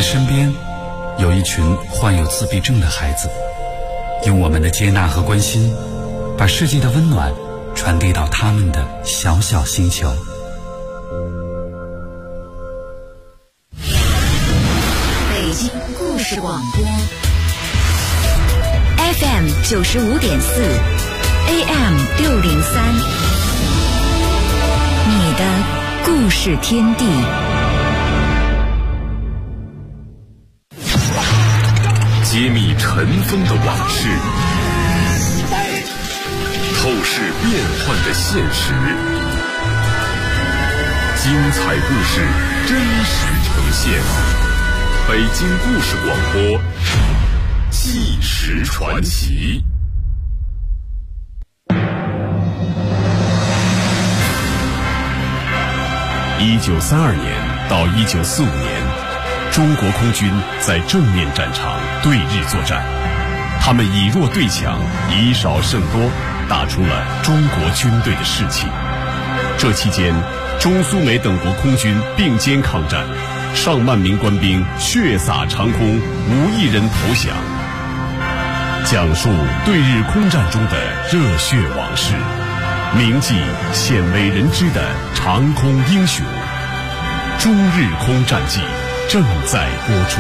身边有一群患有自闭症的孩子，用我们的接纳和关心，把世界的温暖传递到他们的小小星球。 北京故事广播 FM 95.4 AM 603，你的故事天地。 揭秘尘封的往事，透视变幻的现实，精彩故事真实呈现。北京故事广播，纪实传奇。1932年到1945年。中国空军在正面战场对日作战，他们以弱对强，以少胜多，打出了中国军队的士气。这期间，中苏美等国空军并肩抗战，上万名官兵血洒长空，无一人投降。讲述对日空战中的热血往事，铭记鲜为人知的长空英雄。中日空战记正在播出。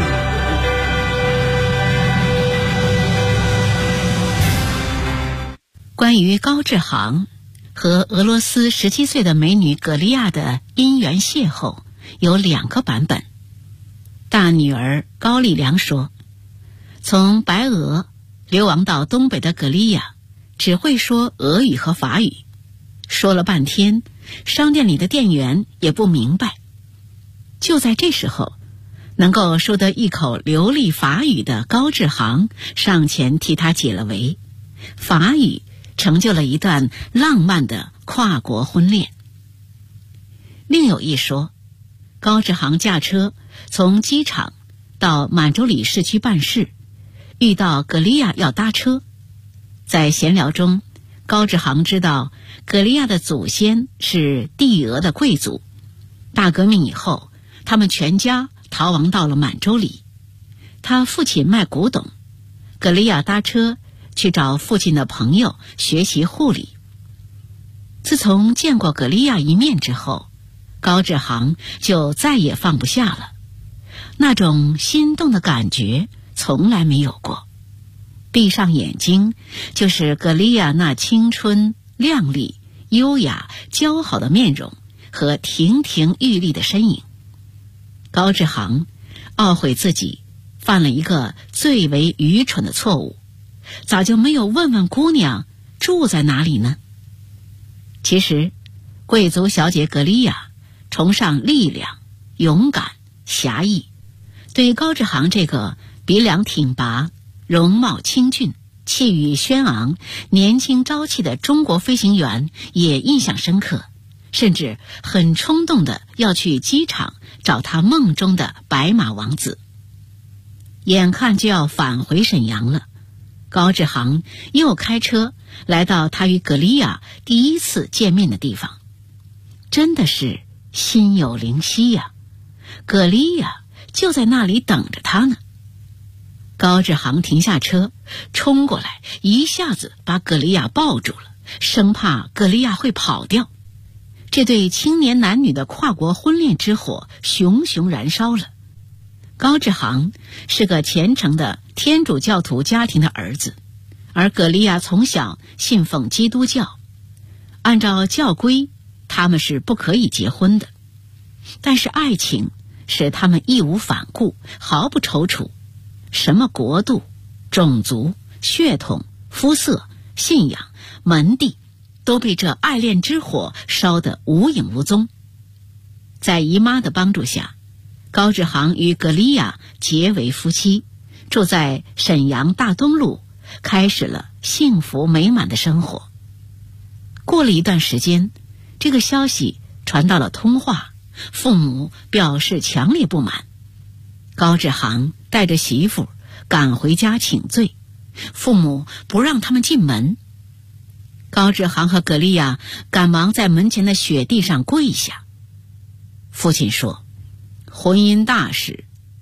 关于高志航和俄罗斯17岁的美女葛利亚的姻缘邂逅有2个版本。大女儿高丽良说，从白俄流亡到东北的葛利亚只会说俄语和法语，说了半天，商店里的店员也不明白。就在这时候，能够说得一口流利法语的高志航上前替他解了围，法语成就了一段浪漫的跨国婚恋。另有一说，高志航驾车从机场到满洲里市区办事，遇到葛利亚要搭车。在闲聊中，高志航知道葛利亚的祖先是帝俄的贵族，大革命以后，他们全家逃亡到了满洲里。他父亲卖古董，葛利亚搭车去找父亲的朋友学习护理。自从见过葛利亚一面之后，高志航就再也放不下了，那种心动的感觉从来没有过。闭上眼睛，就是葛利亚那青春靓丽、优雅、姣好的面容和亭亭玉立的身影。高志航懊悔自己犯了一个最为愚蠢的错误，早就没有问问姑娘住在哪里呢？其实，贵族小姐葛利亚崇尚力量、勇敢、侠义，对高志航这个鼻梁挺拔、容貌清俊、气宇轩昂、年轻朝气的中国飞行员也印象深刻，甚至很冲动的要去机场找他梦中的白马王子。眼看就要返回沈阳了，高志航又开车来到他与葛利亚第一次见面的地方。真的是心有灵犀呀，葛利亚就在那里等着他呢。高志航停下车，冲过来，一下子把葛利亚抱住了，生怕葛利亚会跑掉。这对青年男女的跨国婚恋之火熊熊燃烧了。高志航是个虔诚的天主教徒家庭的儿子，而葛利亚从小信奉基督教，按照教规，他们是不可以结婚的。但是爱情使他们义无反顾，毫不踌躇，什么国度、种族、血统、肤色、信仰、门第，都被这爱恋之火烧得无影无踪。在姨妈的帮助下，高志航与葛利亚结为夫妻，住在沈阳大东路，开始了幸福美满的生活。过了一段时间，这个消息传到了通化，父母表示强烈不满。高志航带着媳妇赶回家请罪，父母不让他们进门。高志航和葛利亚赶忙在门前的雪地上跪下。父亲说，婚姻大事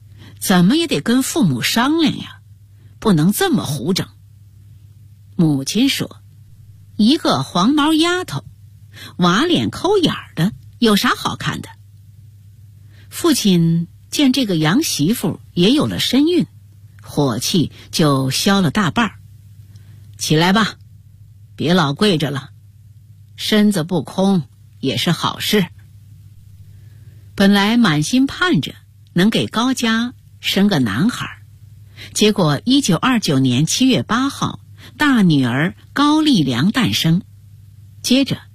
怎么也得跟父母商量呀，不能这么胡整。母亲说，一个黄毛丫头，娃脸抠眼的，有啥好看的？父亲见这个洋媳妇也有了身孕，火气就消了大半。起来吧，别老跪着了，身子不空也是好事。本来满心盼着能给高家生个男孩，结果1929年7月8号，大女儿高丽良诞生。接着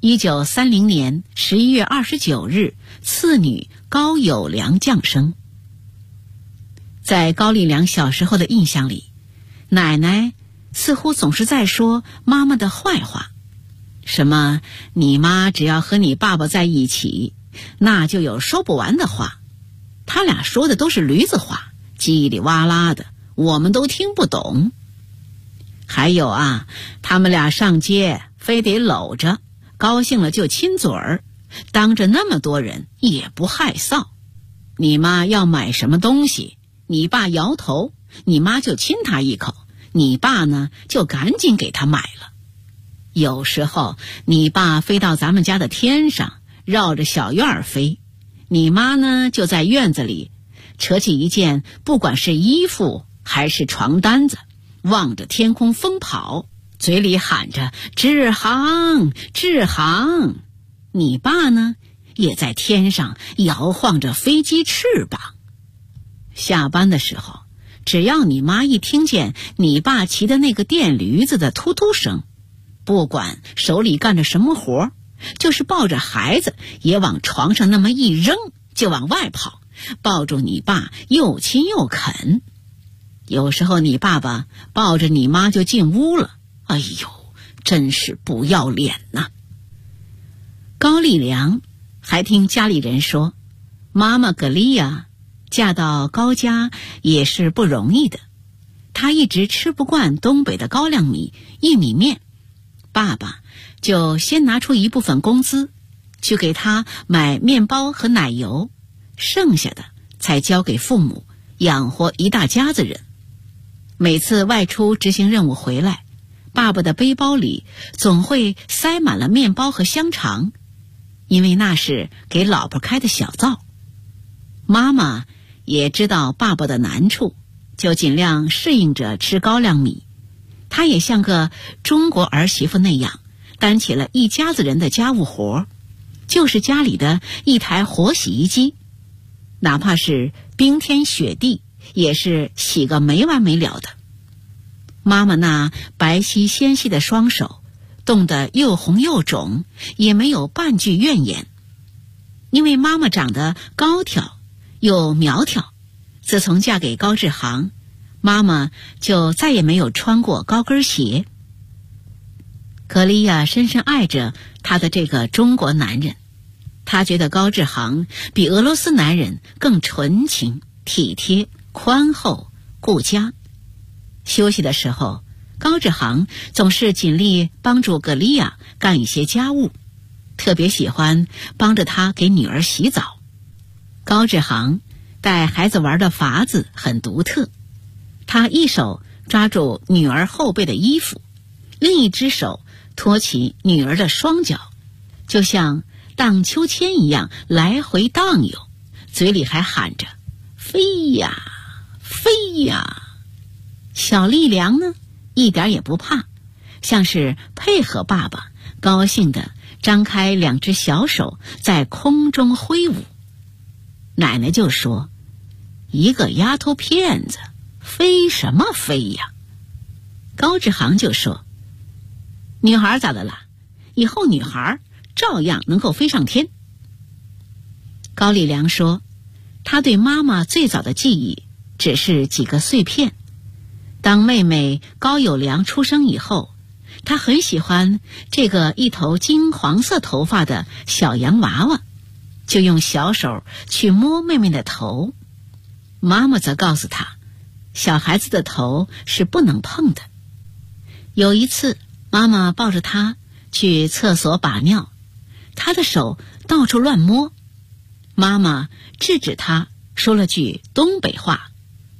1930年11月29日，次女高友良降生。在高丽良小时候的印象里，奶奶似乎总是在说妈妈的坏话，什么你妈只要和你爸爸在一起，那就有说不完的话，他俩说的都是驴子话，叽里哇啦的，我们都听不懂。还有啊，他们俩上街非得搂着，高兴了就亲嘴儿，当着那么多人也不害臊。你妈要买什么东西，你爸摇头，你妈就亲他一口，你爸呢就赶紧给他买了。有时候你爸飞到咱们家的天上，绕着小院飞，你妈呢就在院子里扯起一件不管是衣服还是床单子，望着天空疯跑，嘴里喊着志航志航。你爸呢也在天上摇晃着飞机翅膀。下班的时候，只要你妈一听见你爸骑的那个电驴子的突突声，不管手里干着什么活，就是抱着孩子也往床上那么一扔，就往外跑，抱住你爸又亲又啃。有时候你爸爸抱着你妈就进屋了，哎呦，真是不要脸呐。高丽良还听家里人说，妈妈格丽亚嫁到高家也是不容易的，她一直吃不惯东北的高粱米、玉米面，爸爸就先拿出一部分工资去给她买面包和奶油，剩下的才交给父母养活一大家子人。每次外出执行任务回来，爸爸的背包里总会塞满了面包和香肠，因为那是给老婆开的小灶。妈妈也知道爸爸的难处，就尽量适应着吃高粱米。她也像个中国儿媳妇那样，担起了一家子人的家务活，就是家里的一台活洗衣机，哪怕是冰天雪地，也是洗个没完没了的。妈妈那白皙纤细的双手冻得又红又肿，也没有半句怨言。因为妈妈长得高挑又苗条，自从嫁给高志航，妈妈就再也没有穿过高跟鞋。格丽亚深深爱着她的这个中国男人，她觉得高志航比俄罗斯男人更纯情、体贴、宽厚、顾家。休息的时候，高志航总是尽力帮助格丽亚干一些家务，特别喜欢帮着她给女儿洗澡。高志航带孩子玩的法子很独特，他一手抓住女儿后背的衣服，另一只手托起女儿的双脚，就像荡秋千一样来回荡悠，嘴里还喊着飞呀飞呀。小丽良呢一点也不怕，像是配合爸爸，高兴地张开两只小手在空中挥舞。奶奶就说，一个丫头片子飞什么飞呀？高志航就说，女孩咋的啦？以后女孩照样能够飞上天。高丽良说，他对妈妈最早的记忆只是几个碎片。当妹妹高友良出生以后，他很喜欢这个一头金黄色头发的小洋娃娃，就用小手去摸妹妹的头。妈妈则告诉他，小孩子的头是不能碰的。有一次，妈妈抱着他去厕所把尿，他的手到处乱摸，妈妈制止他，说了句东北话，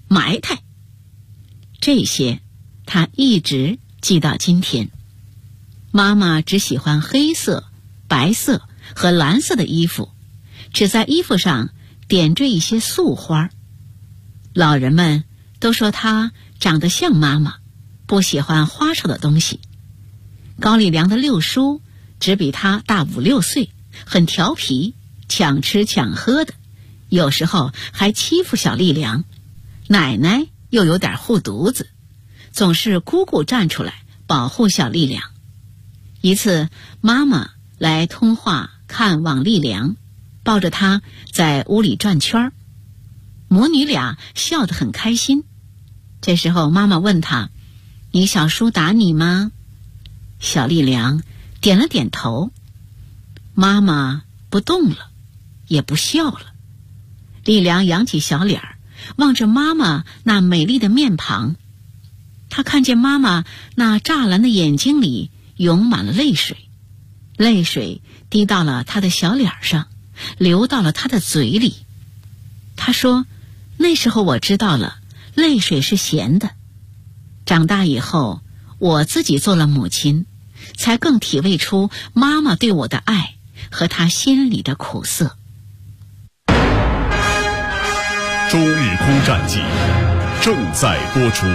埋汰。这些他一直记到今天。妈妈只喜欢黑色、白色和蓝色的衣服，只在衣服上点缀一些素花。老人们都说她长得像妈妈，不喜欢花哨的东西。高丽良的六叔只比她大5、6岁，很调皮，抢吃抢喝的，有时候还欺负小丽良。奶奶又有点护犊子，总是姑姑站出来保护小丽良。一次妈妈来通话看望丽良，抱着她在屋里转圈，母女俩笑得很开心。这时候妈妈问她：你小叔打你吗？小丽良点了点头。妈妈不动了，也不笑了。丽良扬起小脸儿，望着妈妈那美丽的面庞。她看见妈妈那湛蓝的眼睛里涌满了泪水，泪水滴到了她的小脸上，流到了她的嘴里。她说：那时候我知道了，泪水是咸的。长大以后，我自己做了母亲，才更体味出妈妈对我的爱和她心里的苦涩。 中日空战记正在播出。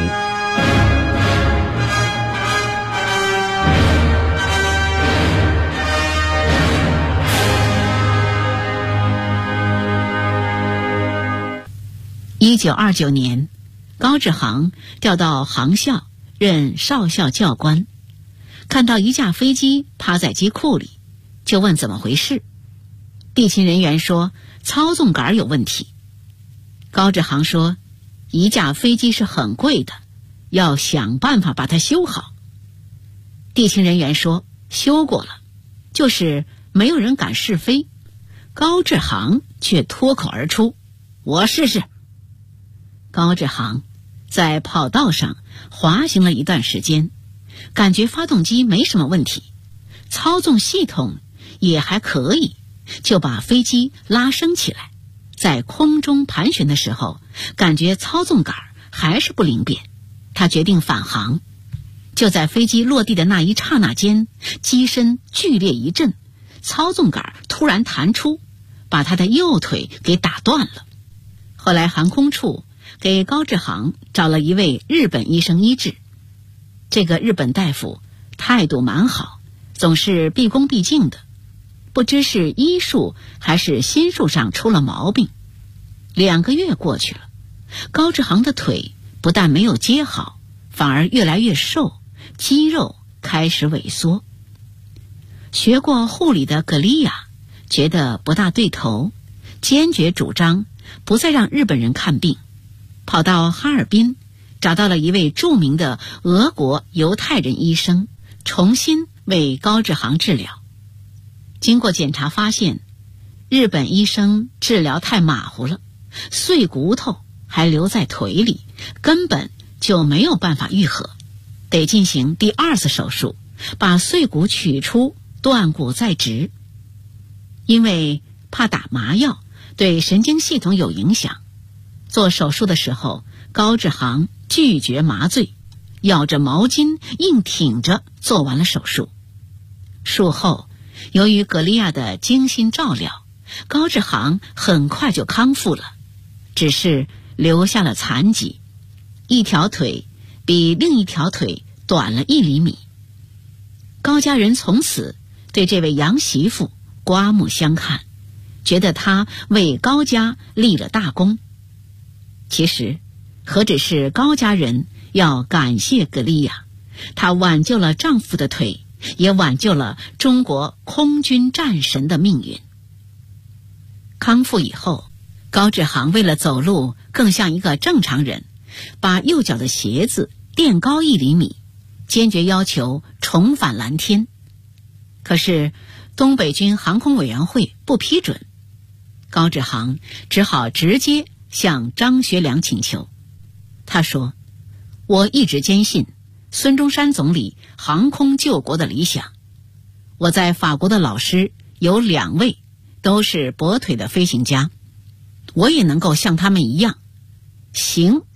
1929年，高志航调到航校任少校教官，看到一架飞机趴在机库里，就问怎么回事。地勤人员说操纵杆有问题。高志航说一架飞机是很贵的，要想办法把它修好。地勤人员说修过了，就是没有人敢试飞。高志航却脱口而出：我试试。高志航在跑道上滑行了一段时间，感觉发动机没什么问题，操纵系统也还可以，就把飞机拉升起来。在空中盘旋的时候，感觉操纵杆还是不灵便，他决定返航。就在飞机落地的那一刹那间，机身剧烈一震，操纵杆突然弹出，把他的右腿给打断了。后来航空处给高志航找了一位日本医生医治。这个日本大夫态度蛮好，总是毕恭毕敬的，不知是医术还是心术上出了毛病。2个月过去了，高志航的腿不但没有接好，反而越来越瘦，肌肉开始萎缩。学过护理的格利亚觉得不大对头，坚决主张不再让日本人看病，跑到哈尔滨找到了一位著名的俄国犹太人医生，重新为高志航治疗。经过检查发现，日本医生治疗太马虎了，碎骨头还留在腿里，根本就没有办法愈合，得进行第2次手术，把碎骨取出，断骨再植。因为怕打麻药对神经系统有影响，做手术的时候，高志航拒绝麻醉，咬着毛巾硬挺着做完了手术。术后，由于格利亚的精心照料，高志航很快就康复了，只是留下了残疾，一条腿比另一条腿短了1厘米。高家人从此对这位洋媳妇刮目相看，觉得她为高家立了大功。其实何止是高家人要感谢格利亚，她挽救了丈夫的腿，也挽救了中国空军战神的命运。康复以后，高志航为了走路更像一个正常人，把右脚的鞋子垫高1厘米，坚决要求重返蓝天。可是东北军航空委员会不批准，高志航只好直接向张学良请求。他说：我一直坚信孙中山总理航空救国的理想，我在法国的老师有2位都是跛腿的飞行家，我也能够像他们一样，行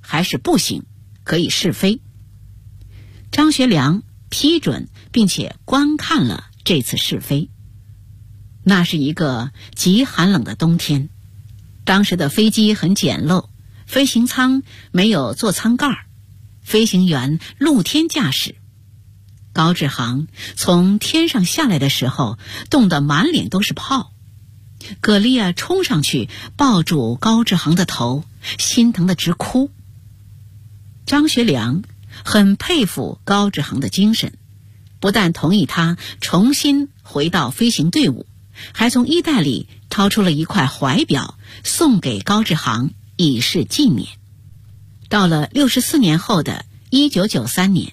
还是不行，可以试飞。张学良批准并且观看了这次试飞。那是一个极寒冷的冬天，当时的飞机很简陋，飞行舱没有座舱盖，飞行员露天驾驶。高志航从天上下来的时候，冻得满脸都是泡。葛丽亚冲上去抱住高志航的头，心疼得直哭。张学良很佩服高志航的精神，不但同意他重新回到飞行队伍，还从衣袋里掏出了一块怀表送给高志航以示纪念。到了64年后的1993年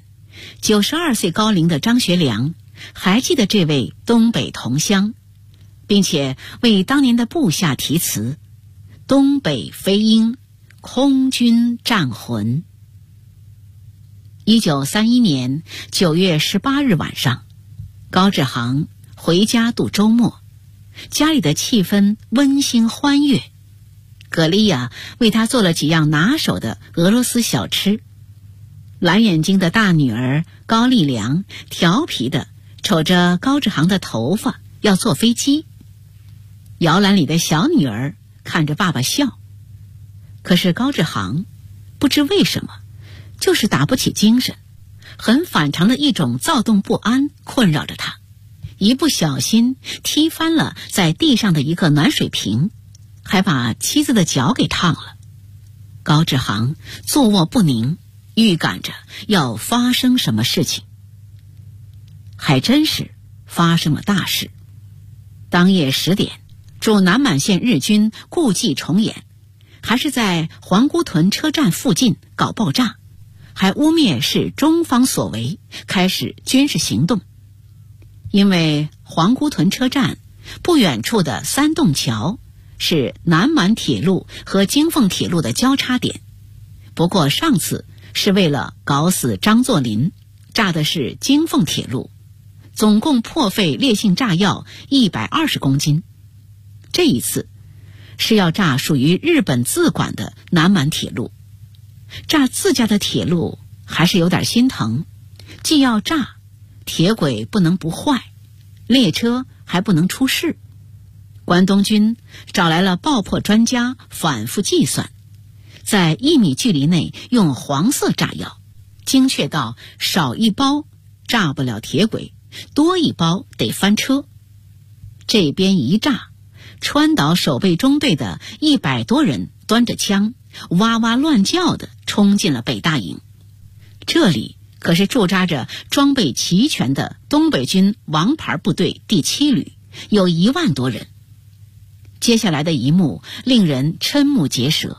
，92岁高龄的张学良还记得这位东北同乡，并且为当年的部下题词：东北飞鹰，空军战魂。1931年9月18日晚上，高志航回家度周末，家里的气氛温馨欢悦。葛丽亚为他做了几样拿手的俄罗斯小吃。蓝眼睛的大女儿高丽良调皮地瞅着高志航的头发要坐飞机，摇篮里的小女儿看着爸爸笑。可是高志航不知为什么就是打不起精神，很反常的一种躁动不安困扰着他，一不小心踢翻了在地上的一个暖水瓶，还把妻子的脚给烫了。高志航坐卧不宁，预感着要发生什么事情。还真是发生了大事。当夜10点，驻南满县日军故伎重演，还是在皇姑屯车站附近搞爆炸，还污蔑是中方所为，开始军事行动。因为皇姑屯车站不远处的3洞桥是南满铁路和京凤铁路的交叉点，不过上次是为了搞死张作霖，炸的是京凤铁路，总共破费烈性炸药120公斤。这一次是要炸属于日本自管的南满铁路，炸自家的铁路还是有点心疼，既要炸，铁轨不能不坏，列车还不能出事。关东军找来了爆破专家反复计算，在1米距离内用黄色炸药，精确到少一包炸不了铁轨，多一包得翻车。这边一炸，川岛守备中队的100多人端着枪哇哇乱叫地冲进了北大营。这里可是驻扎着装备齐全的东北军王牌部队第7旅，有1万多人。接下来的一幕令人瞠目结舌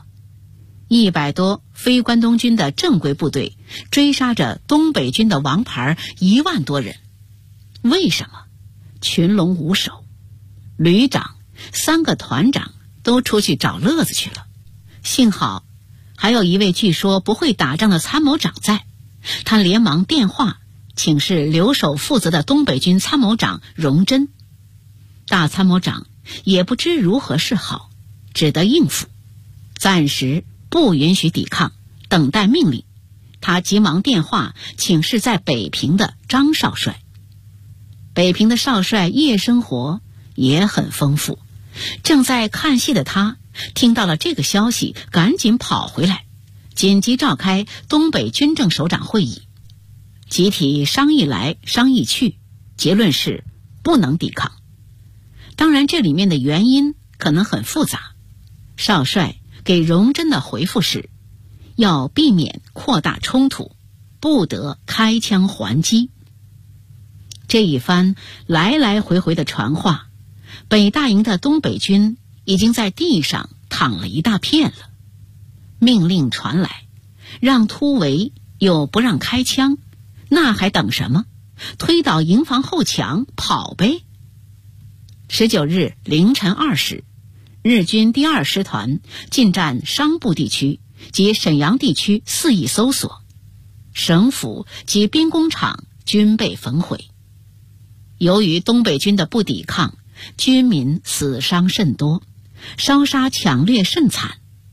，100多非关东军的正规部队追杀着东北军的王牌1万多人。为什么？群龙无首，旅长3个团长都出去找乐子去了，幸好还有一位据说不会打仗的参谋长在，他连忙电话请示留守负责的东北军参谋长荣臻。大参谋长也不知如何是好，只得应付，暂时不允许抵抗，等待命令。他急忙电话请示在北平的张少帅。北平的少帅夜生活也很丰富，正在看戏的他听到了这个消息，赶紧跑回来，紧急召开东北军政首长会议，集体商议来商议去，结论是不能抵抗。当然这里面的原因可能很复杂，少帅给荣臻的回复是要避免扩大冲突，不得开枪还击。这一番来来回回的传话，北大营的东北军已经在地上躺了一大片了。命令传来，让突围又不让开枪，那还等什么？推倒营房后墙跑呗。19日凌晨2时，日军第2师团进占商埠地区及沈阳地区肆意搜索，省府及兵工厂均被焚毁。由于东北军的不抵抗，军民死伤甚多，烧杀抢掠甚惨。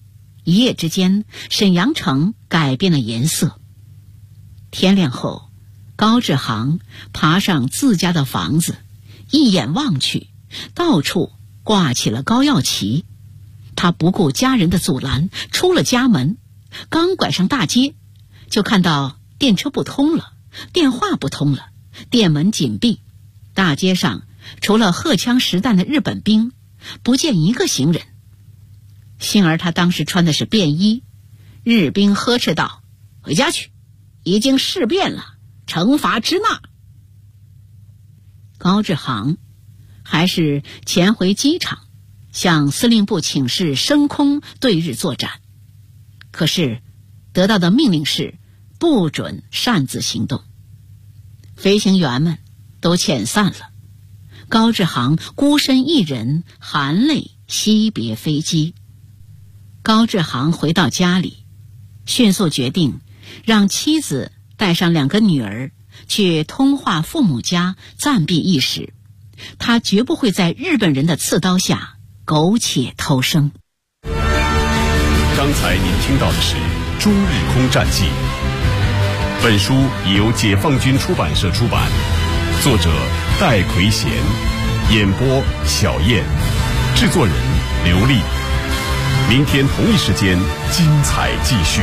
一夜之间，沈阳城改变了颜色。天亮后，高志航爬上自家的房子，一眼望去，到处挂起了高耀旗。他不顾家人的阻拦，出了家门，刚拐上大街，就看到电车不通了，电话不通了，店门紧闭，大街上除了荷枪实弹的日本兵，不见一个行人。幸而他当时穿的是便衣，日兵呵斥道：“回家去，已经事变了，惩罚支那。”高志航还是潜回机场，向司令部请示升空对日作战，可是得到的命令是不准擅自行动。飞行员们都遣散了，高志航孤身一人，含泪惜别飞机。高志航回到家里，迅速决定让妻子带上2个女儿去通化父母家暂避一时，他绝不会在日本人的刺刀下苟且偷生。 刚才您听到的是《中日空战记》，本书由解放军出版社出版，作者戴奎贤，演播小燕，制作人刘丽。明天同一时间，精彩继续。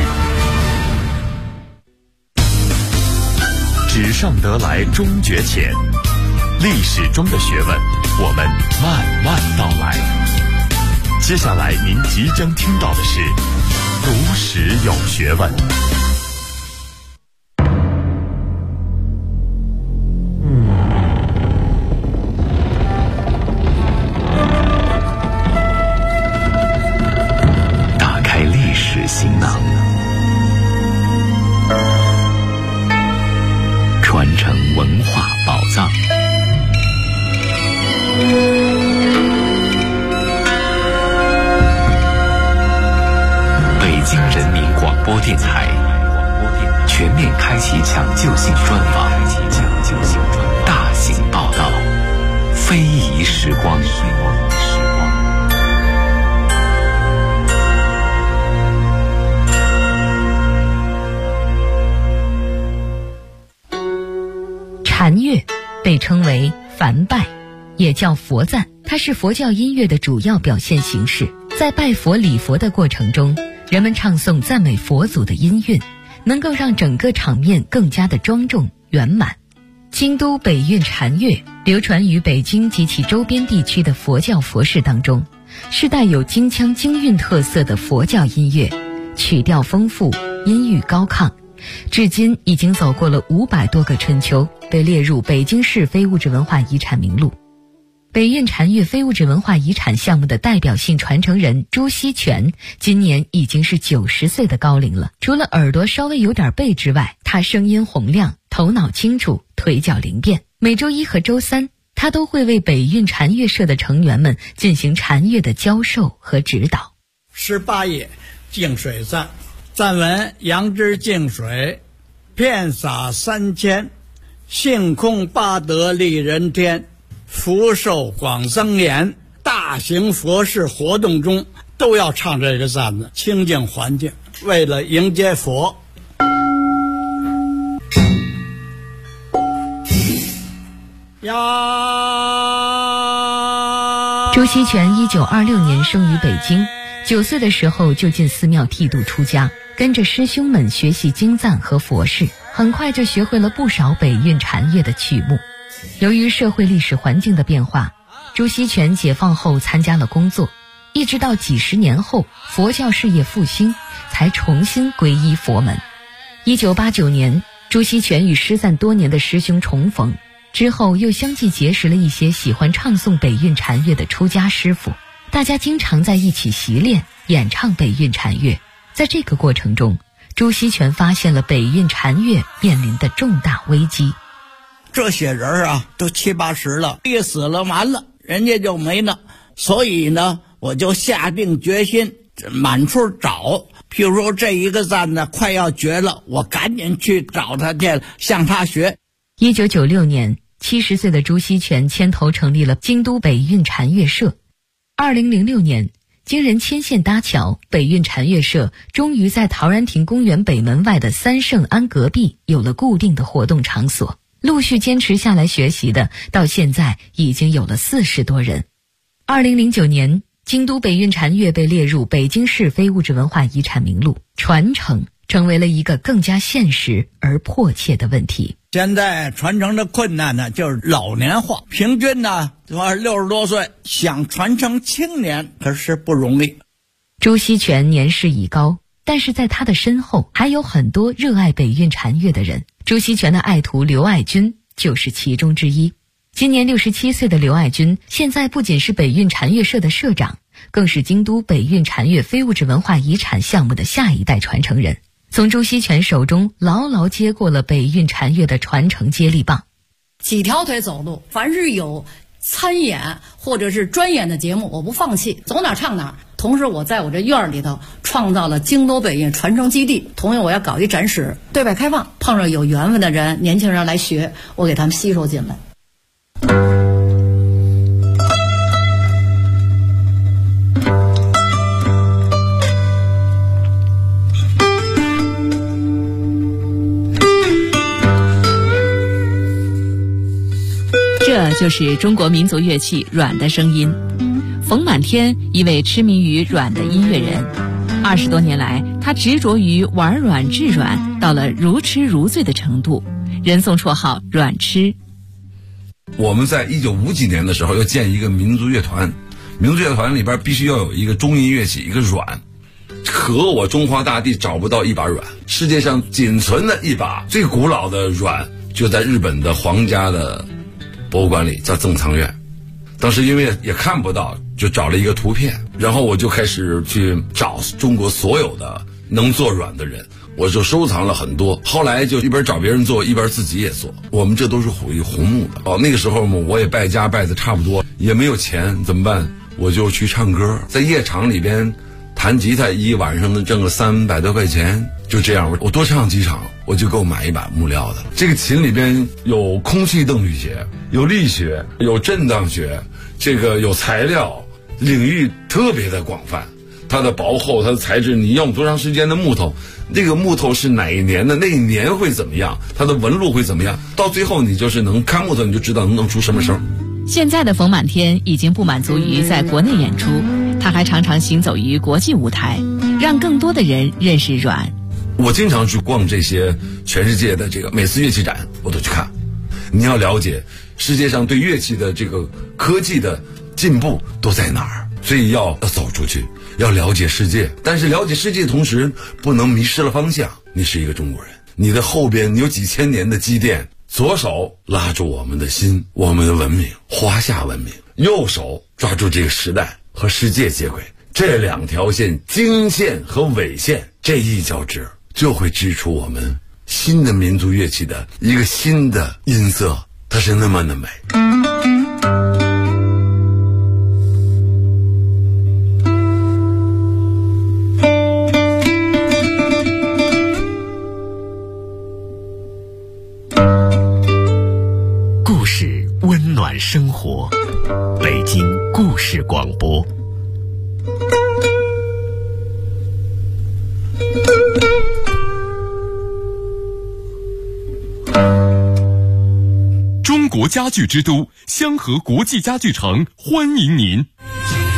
纸上得来终觉浅，历史中的学问，我们慢慢道来。接下来您即将听到的是读史有学问。 打开历史行囊，传承文化宝藏。北京人民广播电台全面开启抢救性专访，大型报道，非遗时光。 禅乐被称为梵拜，也叫佛赞，它是佛教音乐的主要表现形式。在拜佛礼佛的过程中，人们唱诵赞美佛祖的音韵，能够让整个场面更加的庄重圆满。京都北韵禅乐流传于北京及其周边地区的佛教佛事当中，是带有京腔京韵特色的佛教音乐，曲调丰富，音域高亢，至今已经走过了500多个春秋，被列入北京市非物质文化遗产名录。北韵禅乐非物质文化遗产项目的代表性传承人朱锡全今年已经是90岁的高龄了。除了耳朵稍微有点背之外，他声音洪亮，头脑清楚，腿脚灵便。每周1和周3，他都会为北韵禅乐社的成员们进行禅乐的教授和指导。 18页净水赞，赞文：杨枝净水，遍洒3000，性空八德利人天，福寿广增延。大型佛事活动中都要唱这个赞子，清净环境，为了迎接佛。呀！ 朱锡全1926年生于北京，9岁的时候就进寺庙剃度出家，跟着师兄们学习经赞和佛事，很快就学会了不少北韵禅乐的曲目。由于社会历史环境的变化，朱锡全解放后参加了工作，一直到几十年后佛教事业复兴，才重新皈依佛门。1989年，朱锡全与失散多年的师兄重逢，之后又相继结识了一些喜欢唱诵北韵禅乐的出家师傅，大家经常在一起习练演唱北韵禅乐。在这个过程中，朱锡全发现了北韵禅乐面临的重大危机。 这些人啊，都70、80了，一死了完了，人家就没了。所以呢，我就下定决心满处找。譬如说这一个赞呢快要绝了，我赶紧去找他去，向他学。 1996年，70岁的朱锡全牵头成立了京都北韵禅乐社。2006年， 经人牵线搭桥，北运禅乐社终于在陶然亭公园北门外的三圣庵隔壁有了固定的活动场所。陆续坚持下来学习的，到现在已经有了40多人。2009年，京都北运禅乐被列入北京市非物质文化遗产名录，传承成为了一个更加现实而迫切的问题。 现在传承的困难呢，就是老年化，平均呢60多岁，想传承青年可是不容易。 朱锡全年事已高，但是在他的身后还有很多热爱北运禅乐的人。朱锡全的爱徒刘爱军就是其中之一。今年67岁的刘爱军，现在不仅是北运禅乐社的社长，更是京都北运禅乐非物质文化遗产项目的下一代传承人，从朱锡全手中牢牢接过了北运禅乐的传承接力棒。 几条腿走路，凡是有参演或者是专演的节目，我不放弃，走哪唱哪。同时我在我这院里头创造了京都北运传承基地，同样我要搞一展示，对外开放，碰上有缘分的人，年轻人来学，我给他们吸收进来。 这就是中国民族乐器阮的声音。冯满天，一位痴迷于阮的音乐人，20多年来，他执着于玩阮制阮，到了如痴如醉的程度，人送绰号阮痴。 我们在1950几年的时候要建一个民族乐团，民族乐团里边必须要有一个中音乐器，一个阮。可我中华大地找不到一把阮，世界上仅存的一把最古老的阮就在日本的皇家的博物馆里，叫正仓院。当时因为也看不到，就找了一个图片，然后我就开始去找中国所有的能做阮的人，我就收藏了很多。后来就一边找别人做，一边自己也做。我们这都是属于红木的。那个时候我也败家败的差不多，也没有钱，怎么办？我就去唱歌，在夜场里边弹吉他，一晚上能挣个300多块钱。就这样，我多唱几场，我就够买一把木料的了。这个琴里边有空气动力学，有力学，有震荡学，这个有材料，领域特别的广泛。它的薄厚，它的材质，你用多长时间的木头，这个木头是哪一年的，那一年会怎么样，它的纹路会怎么样，到最后你就是能看木头，你就知道能出什么声。 现在的冯满天已经不满足于在国内演出，他还常常行走于国际舞台，让更多的人认识阮。 我经常去逛这些全世界的这个每次乐器展，我都去看。你要了解世界上对乐器的这个科技的进步都在哪儿，所以要走出去，要了解世界。但是了解世界的同时，不能迷失了方向。你是一个中国人，你的后边你有几千年的积淀，左手拉住我们的心，我们的文明，华夏文明；右手抓住这个时代和世界接轨。这两条线，经线和纬线，这一交织，就会织出我们新的民族乐器的一个新的音色，它是那么的美。 故事温暖生活，北京故事广播。中国家具之都香河国际家具城欢迎您。